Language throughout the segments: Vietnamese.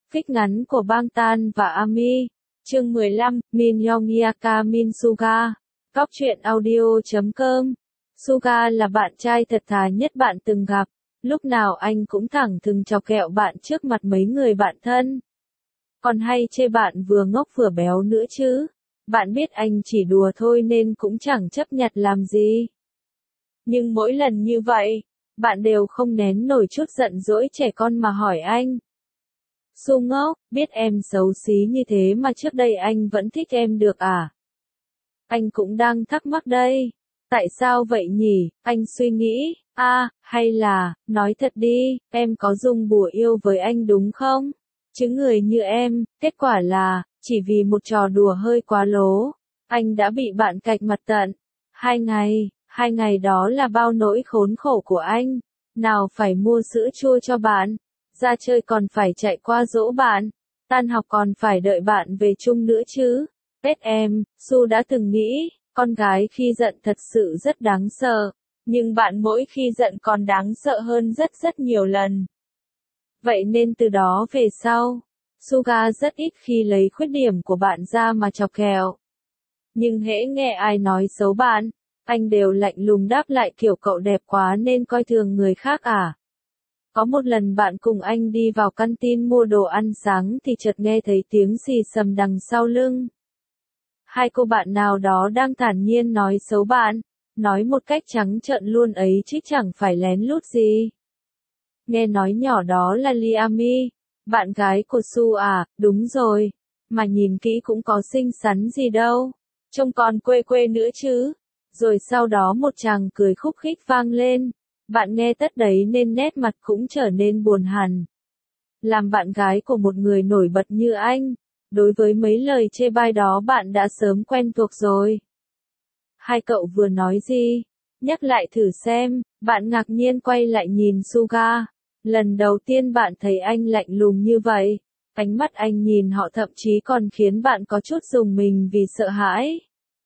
Fic ngắn của Bangtan và Ami. Chương 15, Min Yongyaka Min Suga. Góc truyện audio.com. Suga là bạn trai thật thà nhất bạn từng gặp. Lúc nào anh cũng thẳng thừng chọc ghẹo bạn trước mặt mấy người bạn thân. Còn hay chê bạn vừa ngốc vừa béo nữa chứ. Bạn biết anh chỉ đùa thôi nên cũng chẳng chấp nhặt làm gì. Nhưng mỗi lần như vậy, bạn đều không nén nổi chút giận dỗi trẻ con mà hỏi anh. Su ngốc, biết em xấu xí như thế mà trước đây anh vẫn thích em được à? Anh cũng đang thắc mắc đây. Tại sao vậy nhỉ? Anh suy nghĩ, hay là, nói thật đi, em có dùng bùa yêu với anh đúng không? Chứ người như em, kết quả là, chỉ vì một trò đùa hơi quá lố, anh đã bị bạn cạch mặt tận. 2 ngày đó là bao nỗi khốn khổ của anh. Nào phải mua sữa chua cho bạn, ra chơi còn phải chạy qua dỗ bạn, tan học còn phải đợi bạn về chung nữa chứ. Tết em, Su đã từng nghĩ, con gái khi giận thật sự rất đáng sợ, nhưng bạn mỗi khi giận còn đáng sợ hơn rất nhiều lần. Vậy nên từ đó về sau, Suga rất ít khi lấy khuyết điểm của bạn ra mà chọc ghẹo. Nhưng hễ nghe ai nói xấu bạn, anh đều lạnh lùng đáp lại kiểu cậu đẹp quá nên coi thường người khác à. Có một lần bạn cùng anh đi vào canteen mua đồ ăn sáng thì chợt nghe thấy tiếng xì xầm đằng sau lưng. Hai cô bạn nào đó đang thản nhiên nói xấu bạn, nói một cách trắng trợn luôn ấy chứ chẳng phải lén lút gì. Nghe nói nhỏ đó là Liami, bạn gái của Su à, đúng rồi, mà nhìn kỹ cũng có xinh xắn gì đâu, trông còn quê nữa chứ. Rồi sau đó một tràng cười khúc khích vang lên. Bạn nghe tất đấy nên nét mặt cũng trở nên buồn hẳn. Làm bạn gái của một người nổi bật như anh, đối với mấy lời chê bai đó bạn đã sớm quen thuộc rồi. Hai cậu vừa nói gì? Nhắc lại thử xem, bạn ngạc nhiên quay lại nhìn Suga. Lần đầu tiên bạn thấy anh lạnh lùng như vậy, ánh mắt anh nhìn họ thậm chí còn khiến bạn có chút rùng mình vì sợ hãi.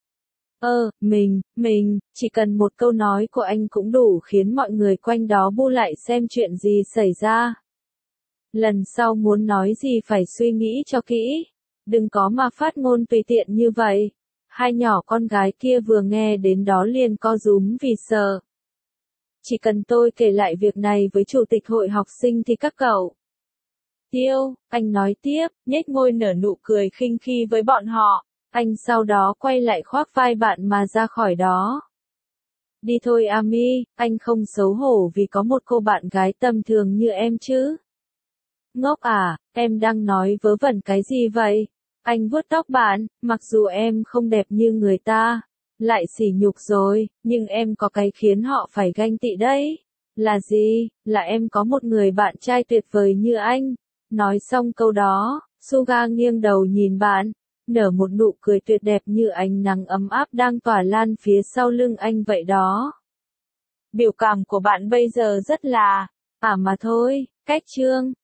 Mình, chỉ cần một câu nói của anh cũng đủ khiến mọi người quanh đó bu lại xem chuyện gì xảy ra. Lần sau muốn nói gì phải suy nghĩ cho kỹ, đừng có mà phát ngôn tùy tiện như vậy. Hai nhỏ con gái kia vừa nghe đến đó liền co rúm vì sợ. Chỉ cần tôi kể lại việc này với chủ tịch hội học sinh thì các cậu. Tiêu, anh nói tiếp, nhếch môi nở nụ cười khinh khi với bọn họ. Anh sau đó quay lại khoác vai bạn mà ra khỏi đó. Đi thôi Ami, anh không xấu hổ vì có một cô bạn gái tầm thường như em chứ. Ngốc à, em đang nói vớ vẩn cái gì vậy? Anh vuốt tóc bạn, mặc dù em không đẹp như người ta, lại sỉ nhục rồi, nhưng em có cái khiến họ phải ganh tị đấy. Là gì? Là em có một người bạn trai tuyệt vời như anh. Nói xong câu đó, Suga nghiêng đầu nhìn bạn, nở một nụ cười tuyệt đẹp như ánh nắng ấm áp đang tỏa lan phía sau lưng anh vậy đó. Biểu cảm của bạn bây giờ rất là, mà thôi, cách chương.